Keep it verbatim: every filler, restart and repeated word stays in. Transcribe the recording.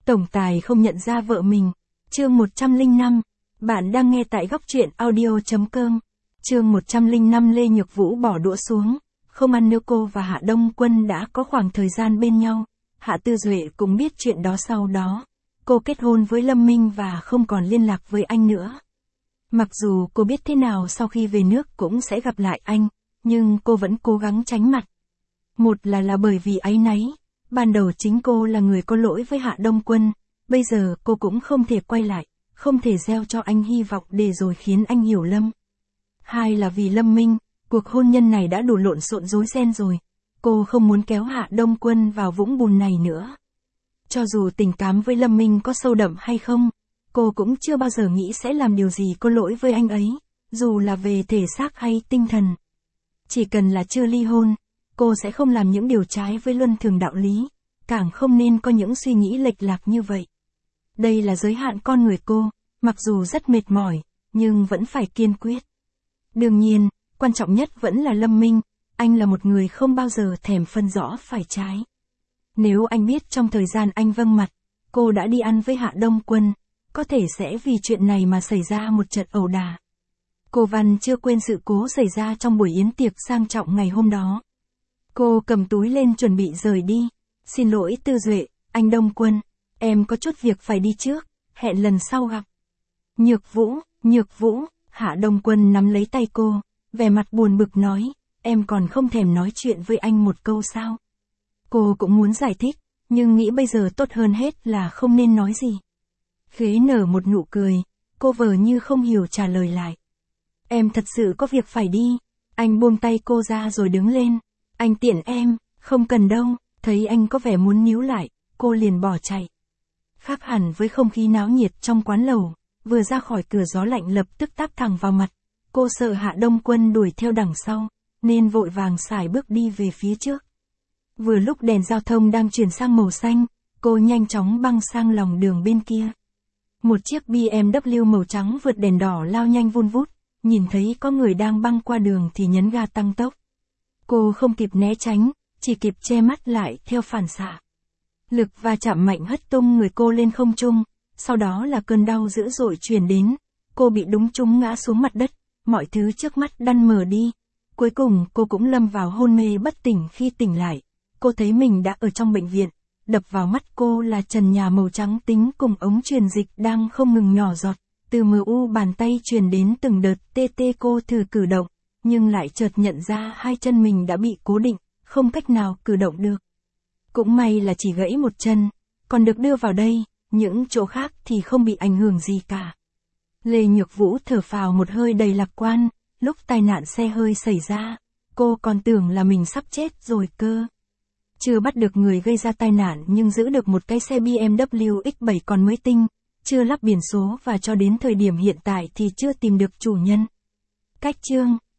Tổng tài không nhận ra vợ mình. Chương một trăm lẻ năm. Bạn đang nghe tại góc truyện audio chấm com. Chương một trăm lẻ năm. Lê Nhược Vũ bỏ đũa xuống. Không ăn nữa. Cô và Hạ Đông Quân đã có khoảng thời gian bên nhau. Hạ Tư Duệ cũng biết chuyện đó sau đó. Cô kết hôn với Lâm Minh và không còn liên lạc với anh nữa. Mặc dù cô biết thế nào sau khi về nước cũng sẽ gặp lại anh, nhưng cô vẫn cố gắng tránh mặt. Một là là bởi vì áy náy. Ban đầu chính cô là người có lỗi với Hạ Đông Quân, bây giờ cô cũng không thể quay lại, không thể gieo cho anh hy vọng để rồi khiến anh hiểu lầm. Hai là vì Lâm Minh, cuộc hôn nhân này đã đủ lộn xộn rối ren rồi, cô không muốn kéo Hạ Đông Quân vào vũng bùn này nữa. Cho dù tình cảm với Lâm Minh có sâu đậm hay không, cô cũng chưa bao giờ nghĩ sẽ làm điều gì có lỗi với anh ấy, dù là về thể xác hay tinh thần. Chỉ cần là chưa ly hôn, cô sẽ không làm những điều trái với luân thường đạo lý, càng không nên có những suy nghĩ lệch lạc như vậy. Đây là giới hạn con người cô, mặc dù rất mệt mỏi, nhưng vẫn phải kiên quyết. Đương nhiên, quan trọng nhất vẫn là Lâm Minh, anh là một người không bao giờ thèm phân rõ phải trái. Nếu anh biết trong thời gian anh vâng mặt, cô đã đi ăn với Hạ Đông Quân, có thể sẽ vì chuyện này mà xảy ra một trận ẩu đả. Cô Văn chưa quên sự cố xảy ra trong buổi yến tiệc sang trọng ngày hôm đó. Cô cầm túi lên chuẩn bị rời đi. Xin lỗi Tư Duệ, anh Đông Quân, em có chút việc phải đi trước, hẹn lần sau gặp. Nhược Vũ, Nhược Vũ, Hạ Đông Quân nắm lấy tay cô, vẻ mặt buồn bực nói, em còn không thèm nói chuyện với anh một câu sao? Cô cũng muốn giải thích, nhưng nghĩ bây giờ tốt hơn hết là không nên nói gì. Khế nở một nụ cười, cô vờ như không hiểu trả lời lại. Em thật sự có việc phải đi. Anh buông tay cô ra rồi đứng lên. Anh tiện em, không cần đâu. Thấy anh có vẻ muốn níu lại, cô liền bỏ chạy. Khác hẳn với không khí náo nhiệt trong quán lẩu, vừa ra khỏi cửa gió lạnh lập tức táp thẳng vào mặt. Cô sợ Hạ Đông Quân đuổi theo đằng sau, nên vội vàng sải bước đi về phía trước. Vừa lúc đèn giao thông đang chuyển sang màu xanh, cô nhanh chóng băng sang lòng đường bên kia. Một chiếc bê em vê màu trắng vượt đèn đỏ lao nhanh vun vút, nhìn thấy có người đang băng qua đường thì nhấn ga tăng tốc. Cô không kịp né tránh, chỉ kịp che mắt lại theo phản xạ. Lực va chạm mạnh hất tung người cô lên không trung, sau đó là cơn đau dữ dội truyền đến, cô bị đúng trúng ngã xuống mặt đất, mọi thứ trước mắt đăn mờ đi. Cuối cùng cô cũng lâm vào hôn mê bất tỉnh. Khi tỉnh lại, cô thấy mình đã ở trong bệnh viện, đập vào mắt cô là trần nhà màu trắng tính cùng ống truyền dịch đang không ngừng nhỏ giọt, từ mờ u bàn tay truyền đến từng đợt tê tê. Cô thử cử động, nhưng lại chợt nhận ra hai chân mình đã bị cố định, không cách nào cử động được. Cũng may là chỉ gãy một chân, còn được đưa vào đây, những chỗ khác thì không bị ảnh hưởng gì cả. Lê Nhược Vũ thở phào một hơi đầy lạc quan, lúc tai nạn xe hơi xảy ra, cô còn tưởng là mình sắp chết rồi cơ. Chưa bắt được người gây ra tai nạn nhưng giữ được một cái xe bê em vê X bảy còn mới tinh, chưa lắp biển số và cho đến thời điểm hiện tại thì chưa tìm được chủ nhân. Cách chương